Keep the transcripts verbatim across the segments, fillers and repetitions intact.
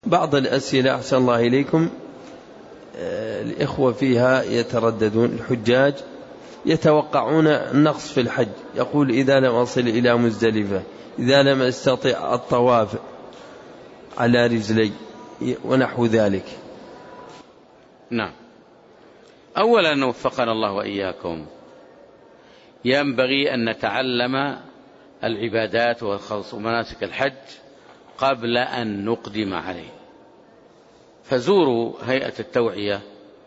بعض الأسئلة أحسن الله إليكم الإخوة فيها يترددون. الحجاج يتوقعون النقص في الحج، يقول إذا لم أصل إلى مزدلفة، إذا لم أستطع الطواف على رجلي ونحو ذلك. نعم. أولا وفقنا الله وإياكم، ينبغي أن نتعلم العبادات ومناسك الحج قبل أن نقدم عليه. فزوروا هيئة التوعية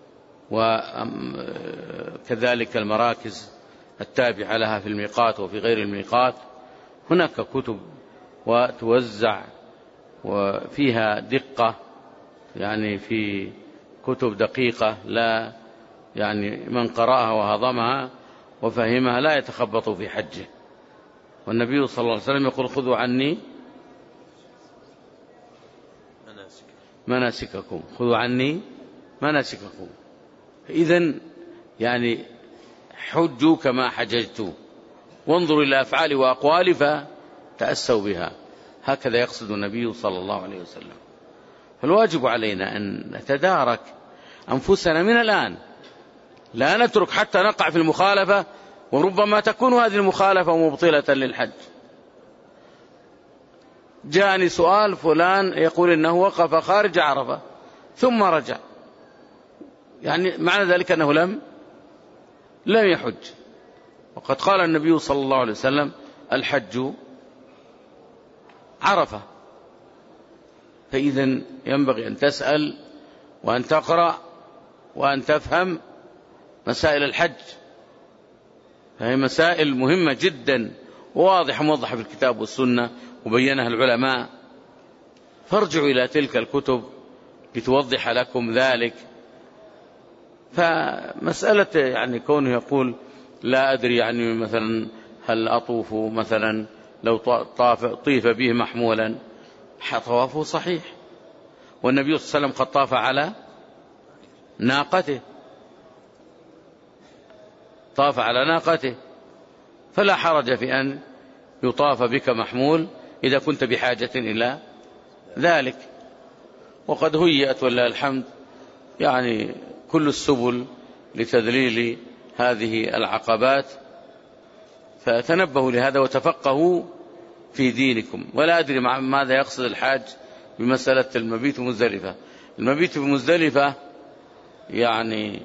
وكذلك المراكز التابعة لها في الميقات وفي غير الميقات، هناك كتب وتوزع وفيها دقة، يعني في كتب دقيقة لا يعني من قرأها وهضمها وفهمها لا يتخبط في حجه. والنبي صلى الله عليه وسلم يقول خذوا عني مناسككم، خذوا عني مناسككم. إذن يعني حجوا كما حججتوا، وانظروا إلى أفعال وأقوال فتأسوا بها، هكذا يقصد النبي صلى الله عليه وسلم. فالواجب علينا أن نتدارك أنفسنا من الآن، لا نترك حتى نقع في المخالفة، وربما تكون هذه المخالفة مبطلة للحج. جاءني سؤال فلان يقول إنه وقف خارج عرفة ثم رجع، يعني معنى ذلك أنه لم لم يحج، وقد قال النبي صلى الله عليه وسلم الحج عرفة. فإذن ينبغي أن تسأل وأن تقرأ وأن تفهم مسائل الحج، فهي مسائل مهمة جدا وواضحة موضحة في الكتاب والسنة وبينها العلماء، فارجعوا إلى تلك الكتب لتوضح لكم ذلك. فمسألة يعني كونه يقول لا أدري، يعني مثلا هل أطوف مثلا لو طاف طيف به محمولا، طوافه صحيح، والنبي صلى الله عليه وسلم قد طاف على ناقته، طاف على ناقته، فلا حرج في أن يطاف بك محمول إذا كنت بحاجة إلى ذلك. وقد هيئت ولله الحمد يعني كل السبل لتذليل هذه العقبات، فتنبهوا لهذا وتفقهوا في دينكم. ولا أدري ماذا يقصد الحاج بمسألة المبيت بمزدلفة. المبيت بمزدلفة يعني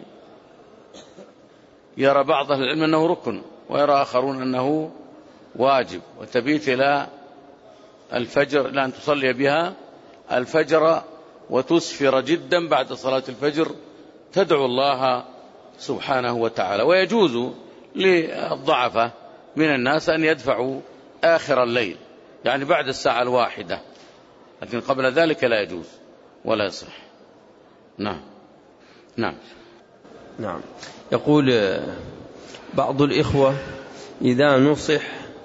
يرى بعض أهل العلم أنه ركن، ويرى آخرون أنه واجب، وتبيت إلى الفجر، لأن تصلي بها الفجر وتسفر جدا بعد صلاة الفجر، تدعو الله سبحانه وتعالى. ويجوز للضعفة من الناس أن يدفعوا آخر الليل، يعني بعد الساعة الواحدة، لكن قبل ذلك لا يجوز ولا يصح. نعم نعم نعم. يقول بعض الإخوة إذا نصح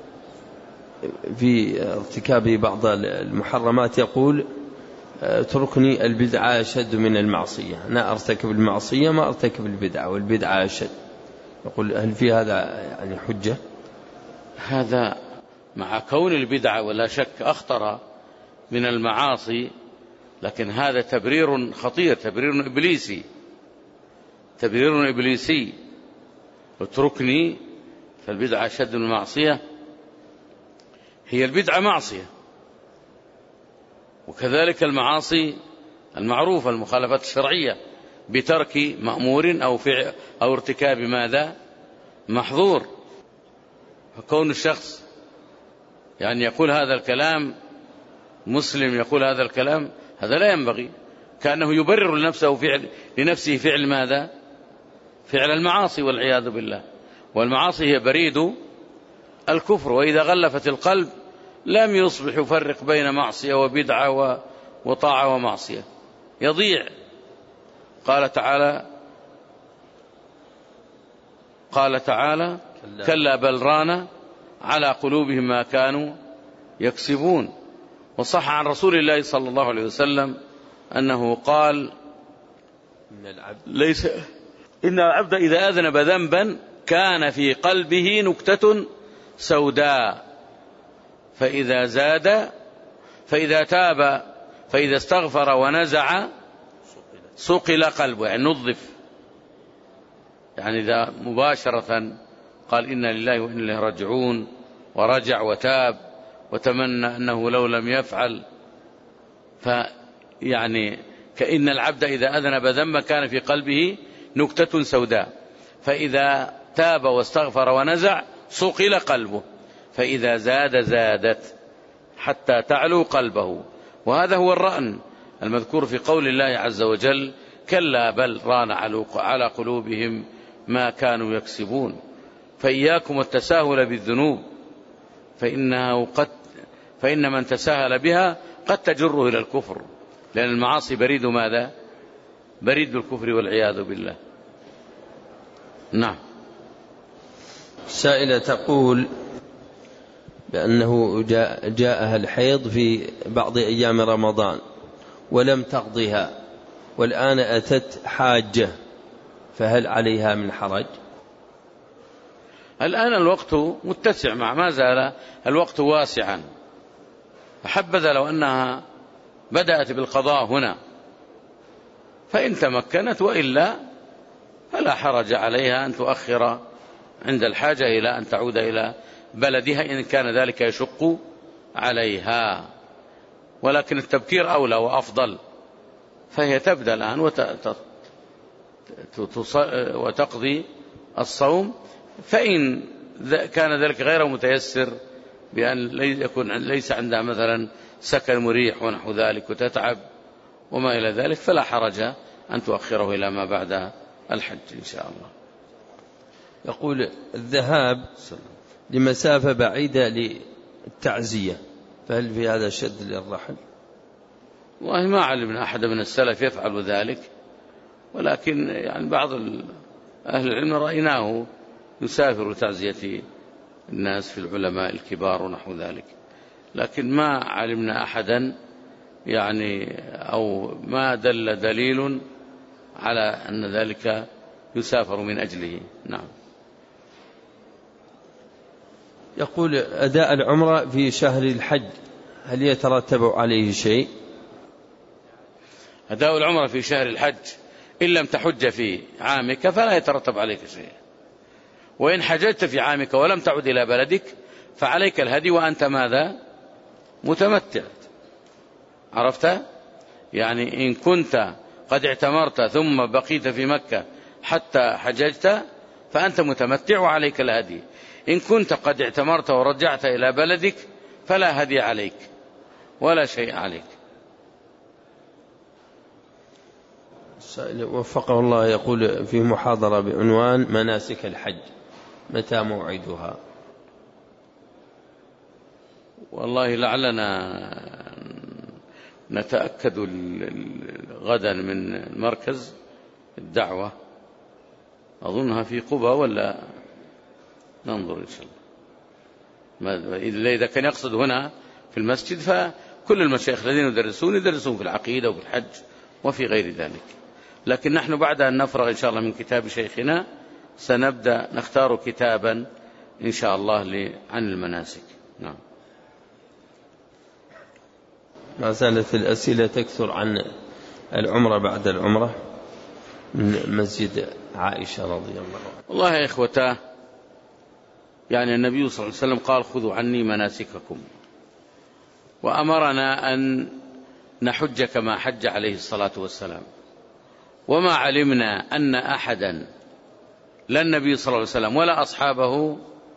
في ارتكاب بعض المحرمات يقول اتركني البدعة أشد من المعصية، أنا أرتكب المعصية ما أرتكب البدعة، والبدعة أشد. يقول هل في هذا يعني حجة؟ هذا مع كون البدعة ولا شك أخطر من المعاصي، لكن هذا تبرير خطير، تبرير إبليسي، تبرير إبليسي. اتركني، فالبدعة أشد من المعصية، هي البدعة معصية، وكذلك المعاصي المعروفة المخالفات الشرعية بترك مأمور أو فعل أو ارتكاب ماذا محظور. فكون الشخص يعني يقول هذا الكلام، مسلم يقول هذا الكلام، هذا لا ينبغي، كأنه يبرر لنفسه فعل لنفسه فعل ماذا فعل المعاصي والعياذ بالله. والمعاصي هي بريد الكفر، وإذا غلفت القلب لم يصبح يفرق بين معصية وبدعة وطاعة ومعصية، يضيع. قال تعالى قال تعالى كلا بل ران على قلوبهم ما كانوا يكسبون. وصح عن رسول الله صلى الله عليه وسلم أنه قال ليس إن العبد إذا أذنب ذنبا كان في قلبه نكتة سوداء، فإذا زاد فإذا تاب فإذا استغفر ونزع صقل قلبه، يعني نظف، يعني إذا مباشرة قال إنا لله وإنا إليه راجعون ورجع وتاب وتمنى أنه لو لم يفعل، فيعني كأن العبد إذا أذنب ذنبا كان في قلبه نكتة سوداء، فإذا تاب واستغفر ونزع صقل قلبه، فإذا زاد زادت حتى تعلو قلبه. وهذا هو الرأن المذكور في قول الله عز وجل: كلا بل ران على قلوبهم ما كانوا يكسبون. فإياكم والتساهل بالذنوب، فإنه قد فإن من تساهل بها قد تجره إلى الكفر، لأن المعاصي بريد ماذا؟ بريد الكفر والعياذ بالله. نعم. سائلة تقول بأنه جاء جاءها الحيض في بعض أيام رمضان ولم تقضها، والآن أتت حاجة، فهل عليها من حرج؟ الآن الوقت متسع، مع ما زال الوقت واسعا، فحبذا لو أنها بدأت بالقضاء هنا فإن تمكنت، وإلا فلا حرج عليها أن تؤخر عند الحاجة إلى أن تعود إلى بلدها إن كان ذلك يشق عليها، ولكن التبكير أولى وأفضل، فهي تبدأ الآن وتقضي الصوم، فإن كان ذلك غير متيسر بأن يكون ليس عندها مثلا سكن مريح ونحو ذلك وتتعب وما إلى ذلك، فلا حرج أن تؤخره إلى ما بعد الحج إن شاء الله. يقول: الذهاب لمسافة بعيدة للتعزية، فهل في هذا شد للرحل؟ والله ما علمنا أحد من السلف يفعل ذلك، ولكن يعني بعض أهل العلم رأيناه يسافر لتعزية الناس في العلماء الكبار ونحو ذلك، لكن ما علمنا أحدا يعني أو ما دل دليل على أن ذلك يسافر من أجله. نعم. يقول: أداء العمرة في شهر الحج هل يترتب عليه شيء؟ أداء العمرة في شهر الحج إن لم تحج في عامك فلا يترتب عليك شيء، وإن حججت في عامك ولم تعد إلى بلدك فعليك الهدي وأنت ماذا؟ متمتع. عرفت؟ يعني إن كنت قد اعتمرت ثم بقيت في مكة حتى حججت فأنت متمتع وعليك الهدي. إن كنت قد اعتمرت ورجعت إلى بلدك فلا هدي عليك ولا شيء عليك. وفقه الله يقول في محاضرة بعنوان مناسك الحج، متى موعدها؟ والله لعلنا نتأكد غدا من مركز الدعوة، أظنها في قبى ولا ننظر إن شاء الله. إذا كان يقصد هنا في المسجد فكل المشايخ الذين يدرسون يدرسون في العقيدة وفي الحج وفي غير ذلك، لكن نحن بعد أن نفرغ إن شاء الله من كتاب شيخنا سنبدأ نختار كتابا إن شاء الله عن المناسك. نعم. ما زالت الأسئلة تكثر عن العمرة بعد العمرة من مسجد عائشة رضي الله عنها. والله يا إخوتاه، يعني النبي صلى الله عليه وسلم قال: خذوا عني مناسككم، وأمرنا أن نحج كما حج عليه الصلاة والسلام، وما علمنا أن أحدا لا النبي صلى الله عليه وسلم ولا أصحابه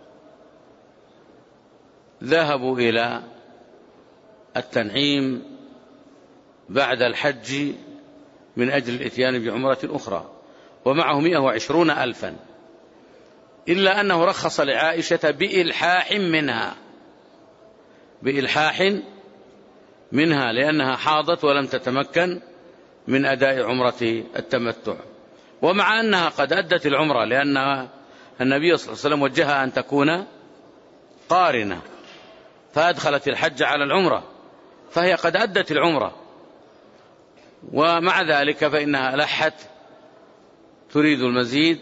ذهبوا إلى التنعيم بعد الحج من أجل الإتيان بعمرة أخرى، ومعه مئة وعشرون ألفا، إلا أنه رخص لعائشة بإلحاح منها بإلحاح منها لأنها حاضت ولم تتمكن من أداء عمرة التمتع، ومع أنها قد أدت العمرة لأن النبي صلى الله عليه وسلم وجهها أن تكون قارنة، فأدخلت الحج على العمرة، فهي قد أدت العمرة، ومع ذلك فإنها لحت تريد المزيد،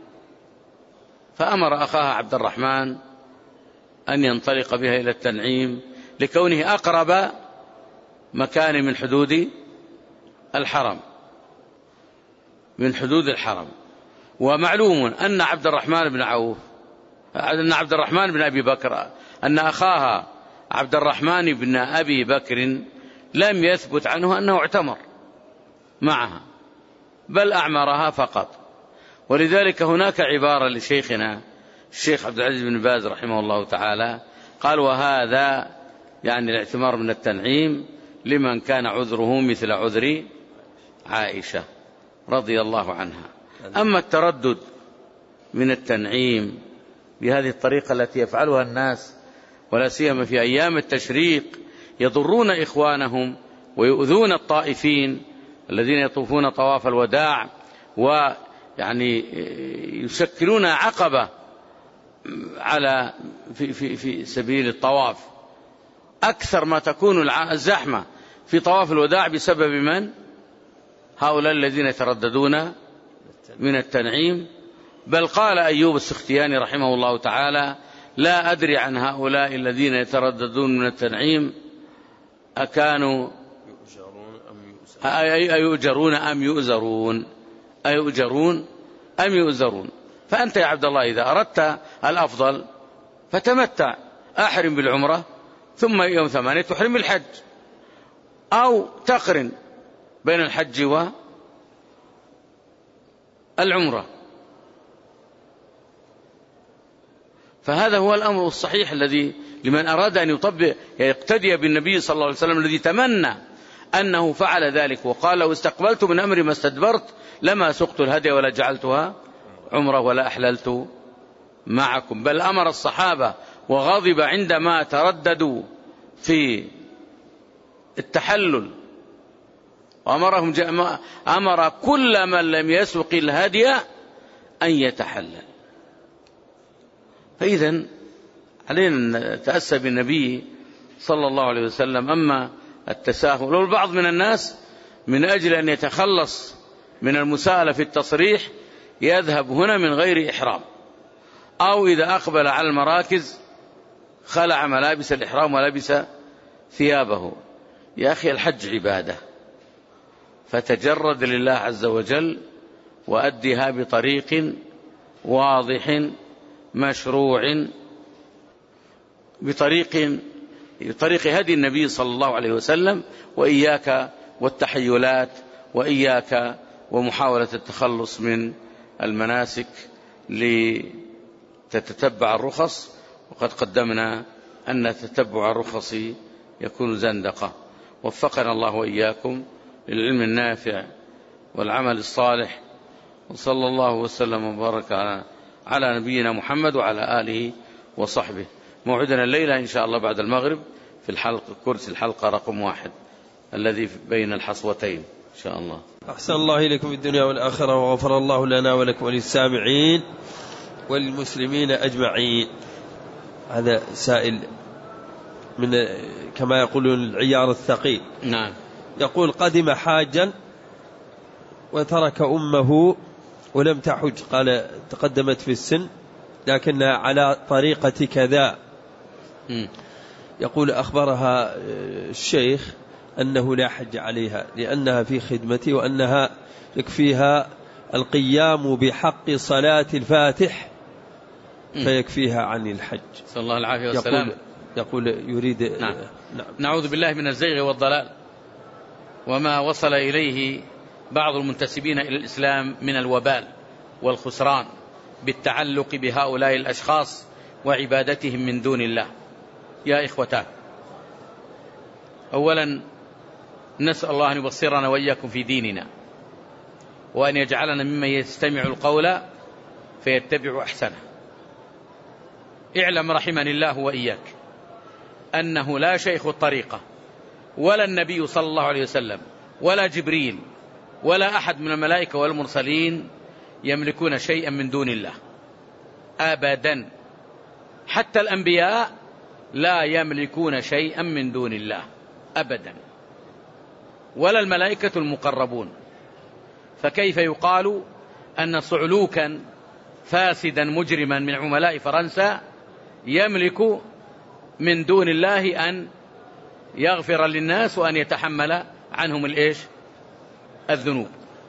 فأمر أخاها عبد الرحمن أن ينطلق بها إلى التنعيم لكونه أقرب مكان من حدود الحرم من حدود الحرم. ومعلوم أن عبد الرحمن بن عوف أن عبد الرحمن بن أبي بكر أن أخاها عبد الرحمن بن أبي بكر لم يثبت عنه أنه اعتمر معها بل أعمرها فقط. ولذلك هناك عبارة لشيخنا الشيخ عبد العزيز بن باز رحمه الله تعالى قال: وهذا يعني الاعتمار من التنعيم لمن كان عذره مثل عذر عائشة رضي الله عنها. أما التردد من التنعيم بهذه الطريقة التي يفعلها الناس ولا سيما في أيام التشريق يضرون إخوانهم ويؤذون الطائفين الذين يطوفون طواف الوداع ويعني يشكلون عقبة على في, في, في سبيل الطواف. أكثر ما تكون الزحمة في طواف الوداع بسبب من؟ هؤلاء الذين يترددون من التنعيم. بل قال أيوب السختياني رحمه الله تعالى: لا أدري عن هؤلاء الذين يترددون من التنعيم أكانوا أيؤجرون أم يؤزرون أيؤجرون أم يؤزرون. فأنت يا عبد الله إذا أردت الأفضل فتمتع، أحرم بالعمرة ثم يوم ثمانية تحرم بالحج، أو تقرن بين الحج والعمرة. فهذا هو الأمر الصحيح الذي لمن أراد أن يطبق يقتدي بالنبي صلى الله عليه وسلم الذي تمنى أنه فعل ذلك وقال: لو استقبلت من أمري ما استدبرت لما سقت الهدي ولا جعلتها عمرة ولا أحللت معكم. بل أمر الصحابة وغضب عندما ترددوا في التحلل، وأمرهم أمر كل من لم يسق الهدي أن يتحلل. فإذا علينا أن نتأسى بالنبي صلى الله عليه وسلم. أما التساهل، والبعض من الناس من أجل أن يتخلص من المساءلة في التصريح يذهب هنا من غير إحرام، أو إذا أقبل على المراكز خلع ملابس الإحرام ولبس ثيابه. يا أخي الحج عبادة، فتجرد لله عز وجل وأدها بطريق واضح مشروع، بطريق طريق هدي النبي صلى الله عليه وسلم، وإياك والتحيلات، وإياك ومحاولة التخلص من المناسك لتتتبع الرخص. وقد قدمنا أن تتبع الرخص يكون زندقة. وفقنا الله وإياكم للعلم النافع والعمل الصالح، وصلى الله وسلم وبارك على على نبينا محمد وعلى آله وصحبه. موعدنا الليلة إن شاء الله بعد المغرب في الحلقة كرسي الحلقة رقم واحد الذي بين الحصوتين إن شاء الله. أحسن الله إليكم في الدنيا والآخرة، وغفر الله لنا ولكم وللسامعين وللمسلمين أجمعين. هذا سائل من كما يقولون العيار الثقيل. نعم. يقول: قدم حاجا وترك أمه ولم تحج، قال تقدمت في السن لكنها على طريقة كذا. م. يقول: أخبرها الشيخ أنه لا حج عليها لأنها في خدمتي، وأنها يكفيها القيام بحق صلاة الفاتح فيكفيها عن الحج. صلى الله العافية والسلام. يقول, يقول يريد. نعم. نعم. نعوذ بالله من الزيغ والضلال وما وصل إليه بعض المنتسبين إلى الإسلام من الوبال والخسران بالتعلق بهؤلاء الأشخاص وعبادتهم من دون الله. يا إخوتان، أولا نسأل الله أن يبصرنا وإياكم في ديننا، وأن يجعلنا ممن يستمع القول فيتبع أحسنه. اعلم رحمني الله وإياك أنه لا شيخ الطريقة ولا النبي صلى الله عليه وسلم ولا جبريل ولا أحد من الملائكة والمرسلين يملكون شيئا من دون الله أبدا. حتى الأنبياء لا يملكون شيئا من دون الله أبدا، ولا الملائكة المقربون. فكيف يقال أن صعلوكا فاسدا مجرما من عملاء فرنسا يملك من دون الله أن يغفر للناس وأن يتحمل عنهم الإيش؟ الذنوب.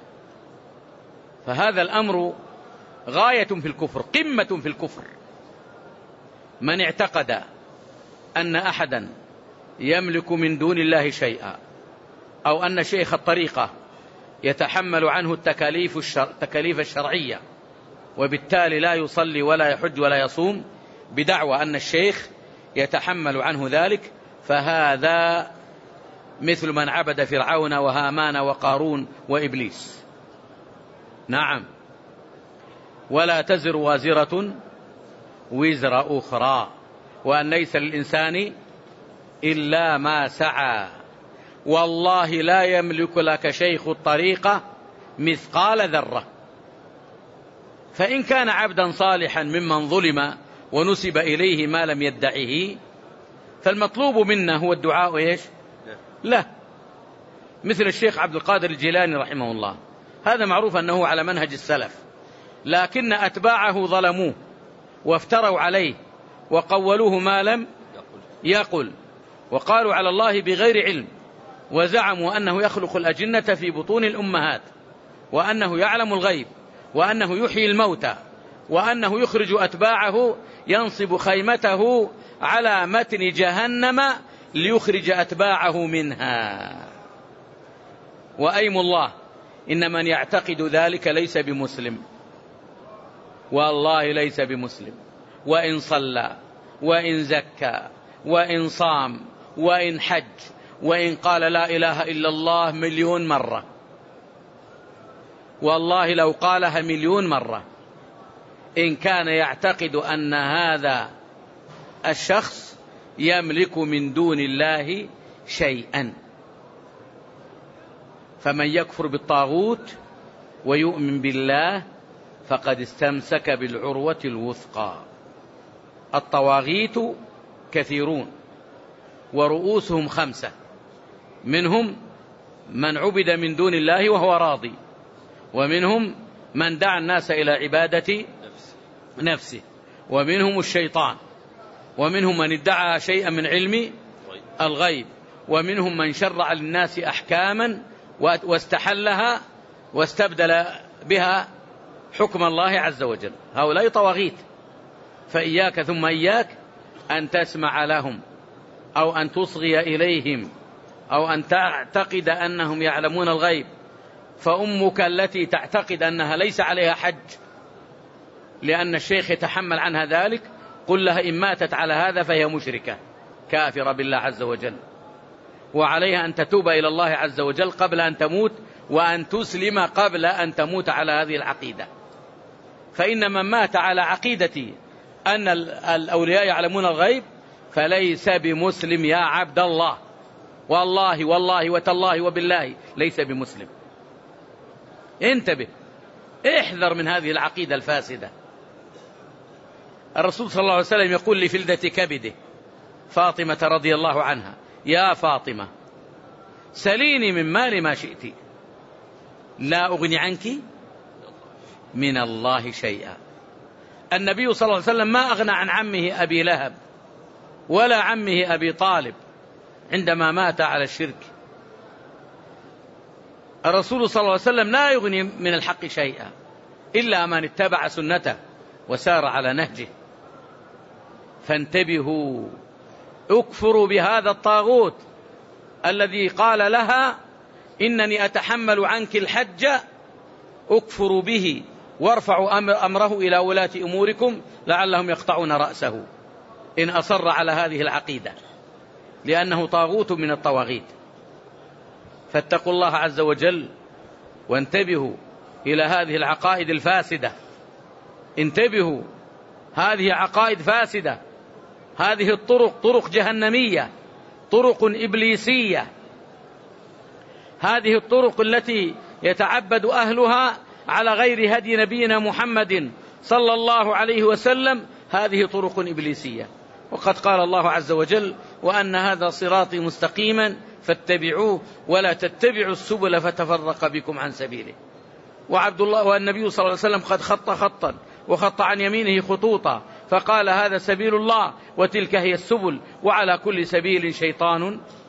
فهذا الأمر غاية في الكفر، قمة في الكفر. من اعتقد أن أحدا يملك من دون الله شيئا، أو أن شيخ الطريقة يتحمل عنه التكاليف, الشر... التكاليف الشرعية، وبالتالي لا يصلي ولا يحج ولا يصوم، بدعوى أن الشيخ يتحمل عنه ذلك، فهذا مثل من عبد فرعون وهامان وقارون وإبليس. نعم. ولا تزر وازرة وزر أخرى، وأن ليس للإنسان إلا ما سعى، والله لا يملك لك شيخ الطريقة مثقال ذرة. فإن كان عبدا صالحا ممن ظلم ونسب إليه ما لم يدعه، فالمطلوب منا هو الدعاء إيش؟ لا. مثل الشيخ عبد القادر الجيلاني رحمه الله، هذا معروف أنه على منهج السلف، لكن أتباعه ظلموه وافتروا عليه وقولوه ما لم يقل، وقالوا على الله بغير علم، وزعموا أنه يخلق الأجنة في بطون الأمهات، وأنه يعلم الغيب، وأنه يحيي الموتى، وأنه يخرج أتباعه، ينصب خيمته على متن جهنم ليخرج أتباعه منها. وأيم الله إن من يعتقد ذلك ليس بمسلم، والله ليس بمسلم، وإن صلى وإن زكى وإن صام وإن حج وإن قال لا إله إلا الله مليون مرة، والله لو قالها مليون مرة، إن كان يعتقد أن هذا الشخص يملك من دون الله شيئا. فمن يكفر بالطاغوت ويؤمن بالله فقد استمسك بالعروة الوثقى. الطواغيت كثيرون ورؤوسهم خمسة، منهم من عبد من دون الله وهو راضي، ومنهم من دعا الناس إلى عبادة نفسه، ومنهم الشيطان، ومنهم من ادعى شيئا من علم الغيب، ومنهم من شرع للناس أحكاما واستحلها واستبدل بها حكم الله عز وجل. هؤلاء طواغيت. فإياك ثم إياك أن تسمع لهم، أو أن تصغي إليهم، أو أن تعتقد أنهم يعلمون الغيب. فأمك التي تعتقد أنها ليس عليها حج لأن الشيخ يتحمل عنها ذلك، قل لها إن ماتت على هذا فهي مشركة كافرة بالله عز وجل، وعليها أن تتوب إلى الله عز وجل قبل أن تموت، وأن تسلم قبل أن تموت على هذه العقيدة. فإن من مات على عقيدة أن الأولياء يعلمون الغيب فليس بمسلم يا عبد الله، والله والله وتالله وبالله ليس بمسلم. انتبه، احذر من هذه العقيدة الفاسدة. الرسول صلى الله عليه وسلم يقول لفلدة كبده فاطمة رضي الله عنها: يا فاطمة سليني من مال ما شئت، لا أغني عنك من الله شيئا. النبي صلى الله عليه وسلم ما أغنى عن عمه أبي لهب ولا عمه أبي طالب عندما مات على الشرك. الرسول صلى الله عليه وسلم لا يغني من الحق شيئا إلا من اتبع سنته وسار على نهجه. فانتبهوا، اكفروا بهذا الطاغوت الذي قال لها إنني أتحمل عنك الحج، اكفروا به وارفعوا أمره إلى ولاة أموركم لعلهم يقطعون رأسه إن أصر على هذه العقيدة، لأنه طاغوت من الطواغيت. فاتقوا الله عز وجل وانتبهوا إلى هذه العقائد الفاسدة. انتبهوا، هذه عقائد فاسدة، هذه الطرق طرق جهنمية، طرق إبليسية، هذه الطرق التي يتعبد أهلها على غير هدي نبينا محمد صلى الله عليه وسلم، هذه طرق إبليسية. وقد قال الله عز وجل: وأن هذا صراطي مستقيما فاتبعوه ولا تتبعوا السبل فتفرق بكم عن سبيله. وعبد الله والنبي صلى الله عليه وسلم قد خط خطا وخط عن يمينه خطوطا فقال: هذا سبيل الله وتلك هي السبل وعلى كل سبيل شيطان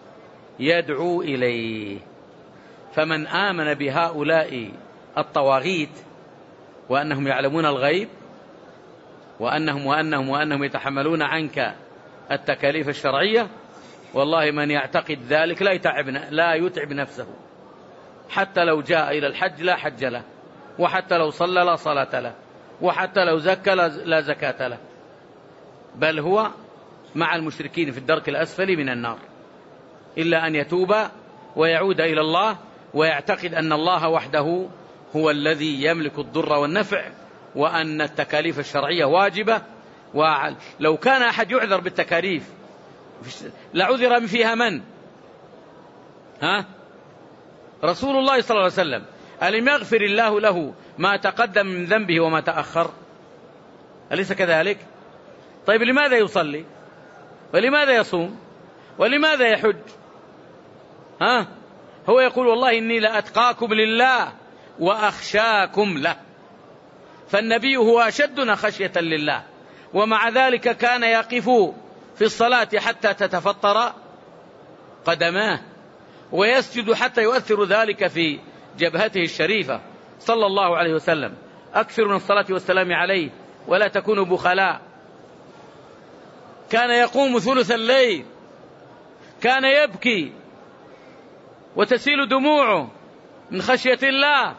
يدعو إليه. فمن آمن بهؤلاء الطواغيت وأنهم يعلمون الغيب وأنهم وأنهم وأنهم يتحملون عنك التكاليف الشرعية، والله من يعتقد ذلك لا يتعب لا يتعب نفسه، حتى لو جاء إلى الحج لا حج له، وحتى لو صلى لا صلاة له، وحتى لو زكى لا زكاة له، بل هو مع المشركين في الدرك الأسفل من النار، إلا أن يتوب ويعود إلى الله ويعتقد أن الله وحده هو الذي يملك الضر والنفع، وأن التكاليف الشرعية واجبة. ولو كان أحد يعذر بالتكاليف لعذر فيها من؟ ها؟ رسول الله صلى الله عليه وسلم، ألم يغفر الله له ما تقدم من ذنبه وما تأخر؟ أليس كذلك؟ طيب لماذا يصلي؟ ولماذا يصوم؟ ولماذا يحج؟ ها؟ هو يقول والله إني لأتقاكم لله وأخشاكم له. فالنبي هو أشدنا خشية لله، ومع ذلك كان يقف في الصلاة حتى تتفطر قدماه، ويسجد حتى يؤثر ذلك في جبهته الشريفة صلى الله عليه وسلم. أكثر من الصلاة والسلام عليه ولا تكونوا بخلاء. كان يقوم ثلث الليل، كان يبكي وتسيل دموعه من خشية الله،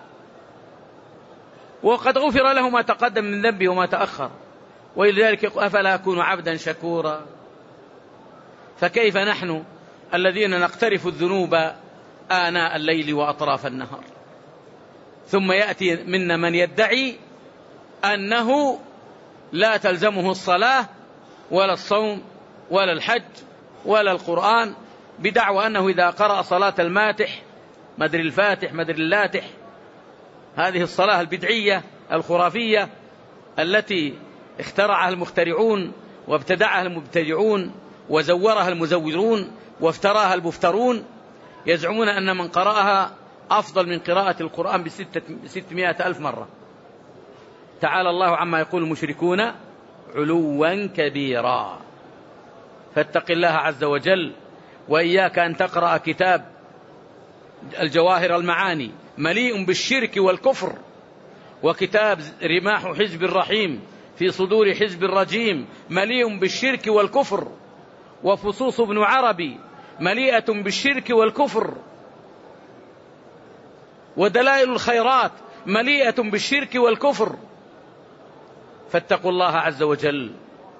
وقد غفر له ما تقدم من ذنبه وما تأخر، ولذلك أفلا أكون عبدا شكورا. فكيف نحن الذين نقترف الذنوب آناء الليل وأطراف النهار، ثم يأتي منا من يدعي أنه لا تلزمه الصلاة ولا الصوم ولا الحج ولا القرآن، بدعوى أنه إذا قرأ صلاة الماتح مدري الفاتح مدري اللاتح، هذه الصلاة البدعية الخرافية التي اخترعها المخترعون وابتدعها المبتدعون وزورها المزورون وافتراها المفترون، يزعمون أن من قرأها أفضل من قراءة القرآن بستمائة ألف مرة. تعالى الله عما يقول المشركون علوا كبيرا. فاتق الله عز وجل، وإياك أن تقرأ كتاب الجواهر المعاني مليء بالشرك والكفر، وكتاب رماح حزب الرحيم في صدور حزب الرجيم مليء بالشرك والكفر، وفصوص ابن عربي مليئة بالشرك والكفر، ودلائل الخيرات مليئة بالشرك والكفر. فاتقوا الله عز وجل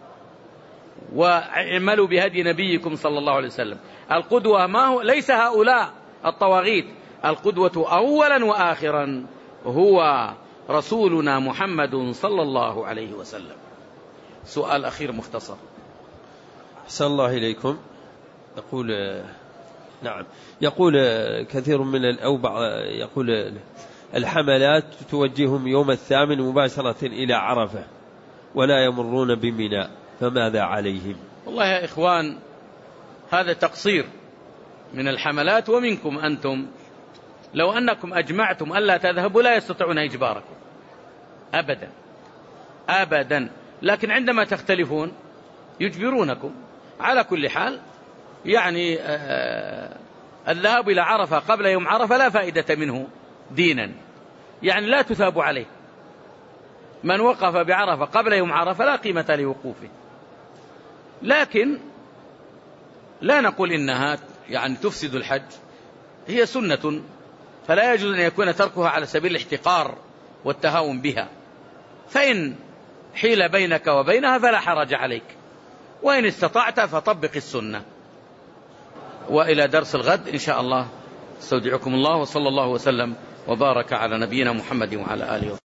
واعملوا بهدي نبيكم صلى الله عليه وسلم. القدوة ما هو ليس هؤلاء الطواغيت، القدوة أولا وآخرا هو رسولنا محمد صلى الله عليه وسلم. سؤال أخير مختصر. أحسن الله إليكم. يقول نعم يقول كثير من الأوبع يقول الحملات توجههم يوم الثامن مباشرة إلى عرفة ولا يمرون بمنى، فماذا عليهم؟ والله يا إخوان، هذا تقصير من الحملات ومنكم أنتم. لو أنكم أجمعتم ألا تذهبوا لا يستطيعون إجباركم أبدا أبدا، لكن عندما تختلفون يجبرونكم. على كل حال يعني آه الذهاب إلى عرفة قبل يوم عرفة لا فائدة منه دينا، يعني لا تثاب عليه. من وقف بعرفة قبل يوم عرفة لا قيمة لوقوفه، لكن لا نقول إنها يعني تفسد الحج، هي سنة فلا يجوز أن يكون تركها على سبيل الاحتقار والتهاون بها. فإن حيل بينك وبينها فلا حرج عليك، وإن استطعت فطبق السنة. وإلى درس الغد إن شاء الله استودعكم الله، وصلى الله وسلم وبارك على نبينا محمد وعلى آله وسلم.